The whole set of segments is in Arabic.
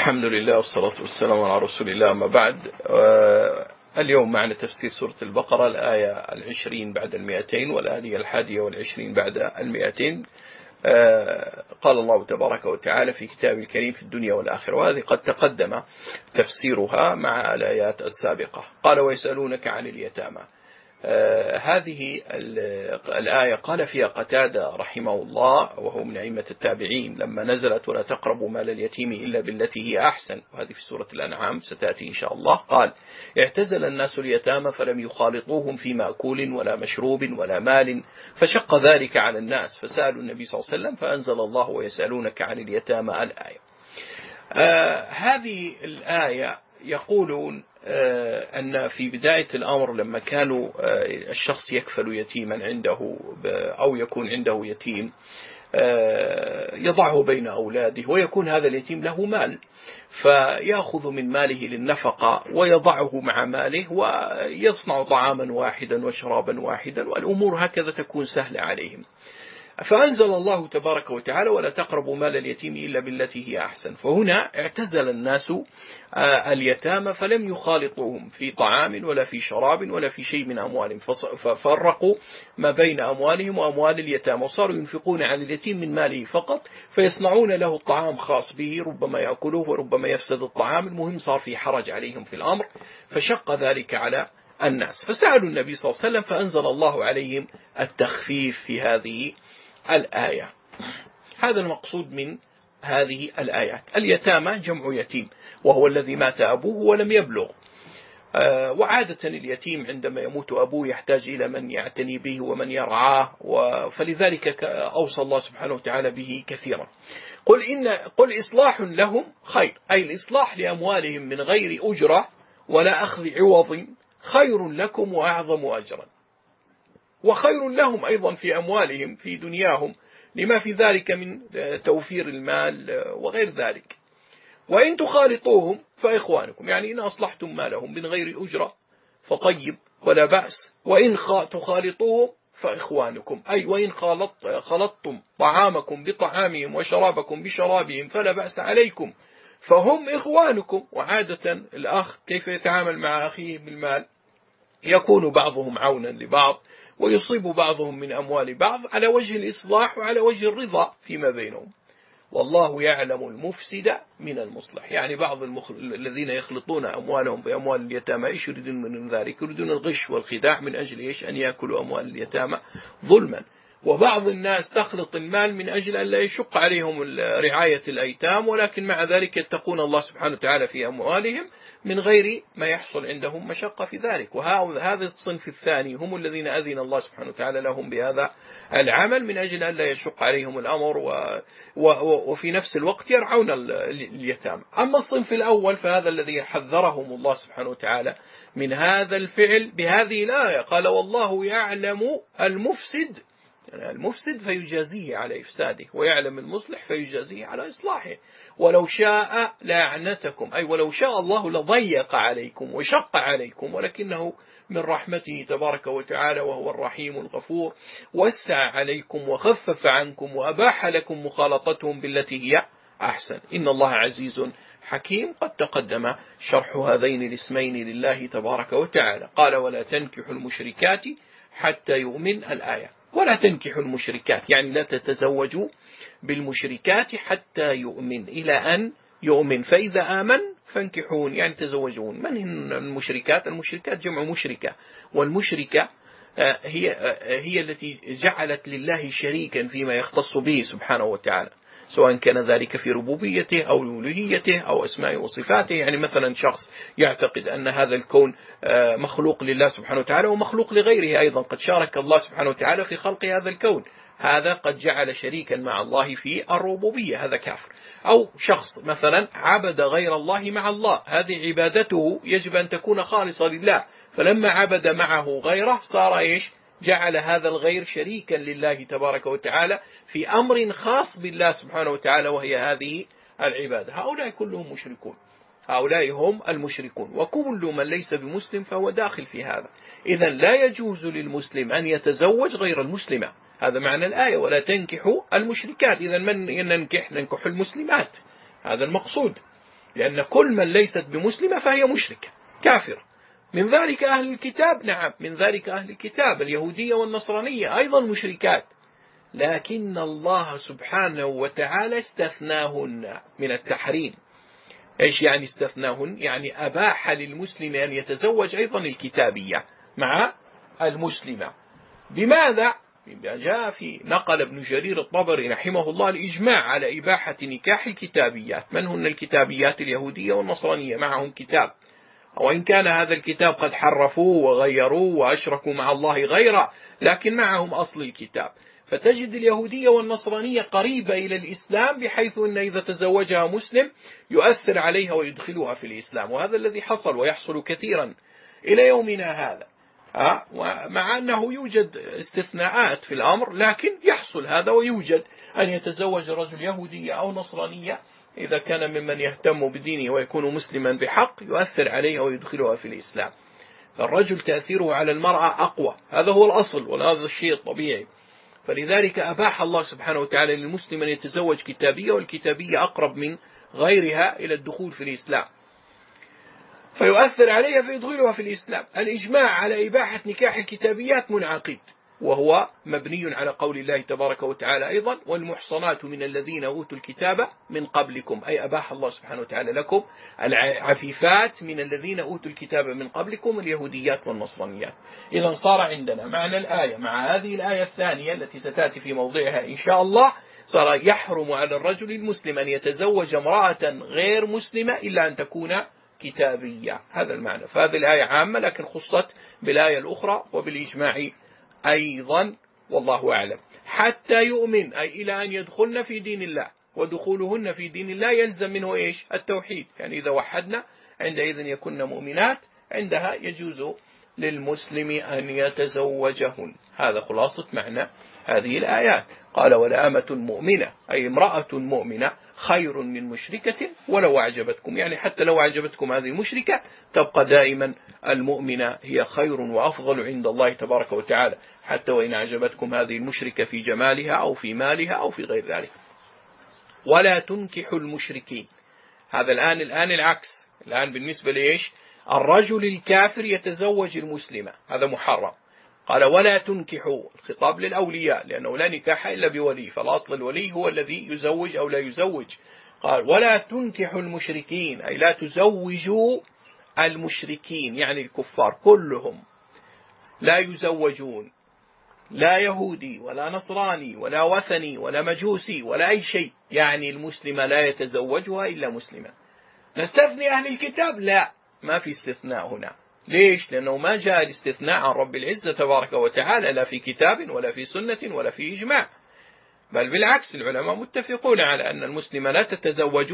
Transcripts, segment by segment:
الحمد لله والصلاة والسلام على رسول الله. أما بعد، اليوم معنا تفسير سورة البقرة، الآية 20 بعد 200 والآية 21 بعد 200. قال الله تبارك وتعالى في كتابه الكريم في الدنيا والآخرة، وهذه قد تقدم تفسيرها مع الآيات السابقة. قال: ويسألونك عن اليتامى. هذه الآية قال فيها قتادة رحمه الله، وهو من أئمة التابعين، لما نزلت: ولا تقربوا مال اليتيم إلا بالتي هي أحسن، وهذه في سورة الأنعام ستأتي إن شاء الله. قال: اعتزل الناس اليتامى فلم يخالطوهم في مأكول ولا مشروب ولا مال، فشق ذلك على الناس، فسألوا النبي صلى الله عليه وسلم فأنزل الله: ويسألونك عن اليتامى الآية. هذه الآية يقولون أن في بداية الأمر لما كانوا الشخص يكفل يتيما عنده أو يكون عنده يتيم يضعه بين أولاده، ويكون هذا اليتيم له مال، فيأخذ من ماله للنفقة ويضعه مع ماله ويصنع طعاما واحدا وشرابا واحدا، والأمور هكذا تكون سهلة عليهم. فأنزل الله تبارك وتعالى: ولا تقربوا مال اليتيم إلا بالتي هي أحسن. فهنا اعتزل الناس اليتامى فلم يخالطوهم في طعام ولا في شراب ولا في شيء من أموالهم، ففرقوا ما بين أموالهم وأموال اليتامى، وصاروا ينفقون على اليتيم من ماله فقط، فيصنعون له طعام خاص به، ربما يأكلوه وربما يفسد الطعام. المهم صار في حرج عليهم في الأمر، فشق ذلك على الناس، فسألوا النبي صلى الله عليه وسلم فأنزل الله عليهم التخفيف في هذه الآية. هذا المقصود من هذه الآيات. اليتامى جمع يتيم، وهو الذي مات أبوه ولم يبلغ. وعادة اليتيم عندما يموت أبوه يحتاج إلى من يعتني به ومن يرعاه، فلذلك أوصى الله سبحانه وتعالى به كثيرا. قل إصلاح لهم خير، أي الإصلاح لأموالهم من غير أجرة ولا أخذ عوض خير لكم وأعظم أجرا، وخير لهم أيضا في أموالهم في دنياهم، لما في ذلك من توفير المال وغير ذلك. وإن تخالطوهم فإخوانكم، يعني إن أصلحتم مالهم من غير أجرة فطيب ولا بأس، وإن تخالطوهم فإخوانكم، أي وإن خلطتم طعامكم بطعامهم وشرابكم بشرابهم فلا بأس عليكم، فهم إخوانكم. وعادة الأخ كيف يتعامل مع أخيه بالمال؟ يكون بعضهم عونا لبعض، ويصيب بعضهم من أموال بعض على وجه الإصلاح وعلى وجه الرضا فيما بينهم. والله يعلم المفسد من المصلح، يعني بعض الذين يخلطون أموالهم بأموال اليتامى إيش يريدون من ذلك؟ يريدون الغش والخداع، من أجل إيش؟ أن يأكلوا أموال اليتامى ظلما. وبعض الناس تخلط المال من أجل أن لا يشق عليهم رعاية الأيتام، ولكن مع ذلك يتقون الله سبحانه وتعالى في أموالهم من غير ما يحصل عندهم مشقة في ذلك. وهذا الصنف الثاني هم الذين أذن الله سبحانه وتعالى لهم بهذا العمل من أجل أن لا يشق عليهم الأمر، وفي نفس الوقت يرعون اليتامى. أما الصنف الأول فهذا الذي حذرهم الله سبحانه وتعالى من هذا الفعل بهذه الآية. قال: والله يعلم المفسد، يعني المفسد فيجازيه على إفساده، ويعلم المصلح فيجازيه على إصلاحه. ولو شاء لأعنتكم، أي ولو شاء الله لضيق عليكم وشق عليكم، ولكنه من رحمته تبارك وتعالى وهو الرحيم الغفور وسع عليكم وخفف عنكم وأباح لكم مخالطتهم بالتي هي أحسن. إن الله عزيز حكيم. قد تقدم شرح هذين الاسمين لله تبارك وتعالى. قال: ولا تنكحوا المشركات حتى يؤمن. الآية: ولا تنكحوا المشركات، يعني لا تتزوجوا بالمشركات حتى يؤمن، إلى أن يؤمن، فإذا آمن فانكحون، يعني تزوجون. من هن المشركات؟ المشركات جمع مشركة، والمشركة هي التي جعلت لله شريكا فيما يختص به سبحانه وتعالى، سواء كان ذلك في ربوبيته أو ألوهيته أو أسمائه وصفاته. يعني مثلا شخص يعتقد أن هذا الكون مخلوق لله سبحانه وتعالى ومخلوق لغيره أيضا، قد شارك الله سبحانه وتعالى في خلق هذا الكون، هذا قد جعل شريكا مع الله في الربوبية، هذا كافر. أو شخص مثلا عبد غير الله مع الله، هذه عبادته يجب أن تكون خالصة لله، فلما عبد معه غيره صار إيش؟ جعل هذا الغير شريكا لله تبارك وتعالى في أمر خاص بالله سبحانه وتعالى، وهي هذه العبادة. هؤلاء كلهم مشركون، هؤلاء هم المشركون، وكل من ليس بمسلم فهو داخل في هذا. إذن لا يجوز للمسلم أن يتزوج غير المسلمة، هذا معنى الآية: ولا تنكحوا المشركات. إذن من ننكح المسلمات، هذا المقصود. لأن كل من ليست بمسلمة فهي مشركة كافر. من ذلك أهل الكتاب، نعم من ذلك أهل الكتاب اليهودية والنصرانية أيضا مشركات، لكن الله سبحانه وتعالى استثناهن من التحريم. إيش يعني استثناهن؟ يعني أباح للمسلم أن يتزوج أيضا الكتابية مع المسلمة. بماذا؟ جاء في نقل ابن جرير الطبري رحمه الله الإجماع على إباحة نكاح الكتابيات. من هن الكتابيات؟ اليهودية والنصرانية، معهم كتاب، وإن كان هذا الكتاب قد حرفوه وغيروه وأشركوا مع الله غيره، لكن معهم أصل الكتاب. فتجد اليهودية والنصرانية قريبة إلى الإسلام، بحيث أن إذا تزوجها مسلم يؤثر عليها ويدخلها في الإسلام، وهذا الذي حصل ويحصل كثيرا إلى يومنا هذا. مع أنه يوجد استثناءات في الأمر، لكن يحصل هذا ويوجد أن يتزوج رجل يهودية أو نصرانية إذا كان ممن يهتم بدينه ويكون مسلما بحق، يؤثر عليها ويدخلها في الإسلام. فالرجل تأثيره على المرأة أقوى، هذا هو الأصل وهذا الشيء الطبيعي. فلذلك أباح الله سبحانه وتعالى للمسلم أن يتزوج كتابية، والكتابية أقرب من غيرها إلى الدخول في الإسلام، فيؤثر عليها فيدخلها في الإسلام. الإجماع على إباحة نكاح الكتابيات منعقد، وهو مبني على قول الله تبارك وتعالى أيضا: والمحصنات من الذين أوتوا الكتاب من قبلكم، أي أباح الله سبحانه وتعالى لكم العفيفات من الذين أوتوا الكتاب من قبلكم، اليهوديات والنصرانيات. إذا صار عندنا معنى الآية مع هذه الآية الثانية التي ستأتي في موضعها إن شاء الله، صار يحرم على الرجل المسلم أن يتزوج امرأة غير مسلمة إلا أن تكون كتابية. هذا المعنى. فهذه الآية عامة لكن خصت بالآية الأخرى وبالإجماع أيضا، والله أعلم. حتى يؤمن، أي إلى أن يدخلن في دين الله، ودخولهن في دين الله يلزم منه إيش؟ التوحيد. يعني إذا وحدنا عندئذ يكون مؤمنات، عندها يجوز للمسلم أن يتزوجهن. هذا خلاصة معنى هذه الآيات. قال: ولأمة مؤمنة، أي امرأة مؤمنة، خير من مشركة ولو أعجبتكم. يعني حتى لو أعجبتكم هذه المشركة، تبقى دائما المؤمنة هي خير وأفضل عند الله تبارك وتعالى، حتى وإن أعجبتكم هذه المشركة في جمالها أو في مالها أو في غير ذلك. ولا تنكحوا المشركين. هذا الآن العكس. الآن بالنسبة لإيش؟ الرجل الكافر يتزوج المسلمة، هذا محرم. قال: ولا تنكحوا، الخطاب للأولياء، لأنه لا نكاح إلا بولي، فالأصل الولي هو الذي يزوج أو لا يزوج. قال: ولا تنكحوا المشركين، أي لا تزوجوا المشركين، يعني الكفار كلهم لا يزوجون، لا يهودي ولا نصراني ولا وثني ولا مجوسي ولا أي شيء، يعني المسلمة لا يتزوجها إلا مسلمة. نستثني أهل الكتاب؟ لا، ما في استثناء هنا. ليش؟ لأنه ما جاء الاستثناء عن رب العزة تبارك وتعالى لا في كتاب ولا في سنة ولا في إجماع، بل بالعكس، العلماء متفقون على أن المسلمة لا تتزوج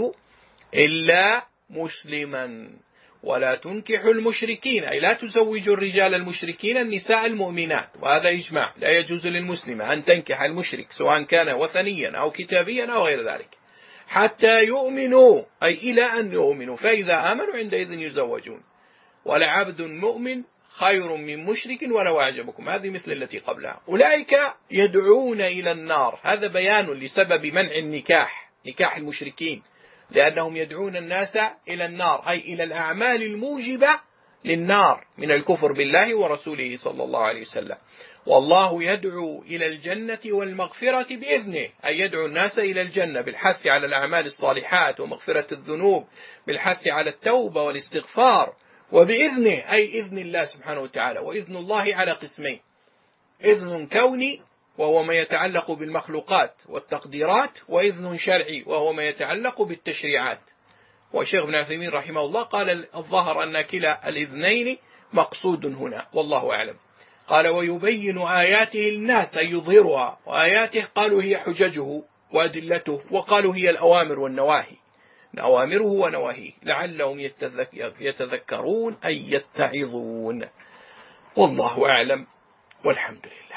إلا مسلما. ولا تنكحوا المشركين، أي لا تزوجوا الرجال المشركين النساء المؤمنات، وهذا إجماع. لا يجوز للمسلمة أن تنكح المشرك سواء كان وثنيا أو كتابيا أو غير ذلك، حتى يؤمنوا، أي إلى أن يؤمنوا، فإذا آمنوا عندئذ يزوجون. ولعبد مؤمن خير من مشرك ولو أعجبكم، هذه مثل التي قبلها. أولئك يدعون إلى النار، هذا بيان لسبب منع النكاح، نكاح المشركين، لأنهم يدعون الناس إلى النار، أي إلى الأعمال الموجبة للنار من الكفر بالله ورسوله صلى الله عليه وسلم. والله يدعو إلى الجنة والمغفرة بإذنه، أي يدعو الناس إلى الجنة بالحث على الأعمال الصالحات ومغفرة الذنوب، بالحث على التوبة والاستغفار، وبإذنه أي إذن الله سبحانه وتعالى. وإذن الله على قسمين: إذن كوني وهو ما يتعلق بالمخلوقات والتقديرات، وإذن شرعي وهو ما يتعلق بالتشريعات. والشيخ ابن عثيمين رحمه الله قال: الظاهر أن كلا الإذنين مقصود هنا، والله أعلم. قال: ويبين آياته للناس، أي يظهرها، وآياته قالوا هي حججه وأدلته، وقالوا هي الأوامر والنواهي، أوامره ونواهيه، لعلهم يتذكرون أي يتعظون. والله أعلم، والحمد لله.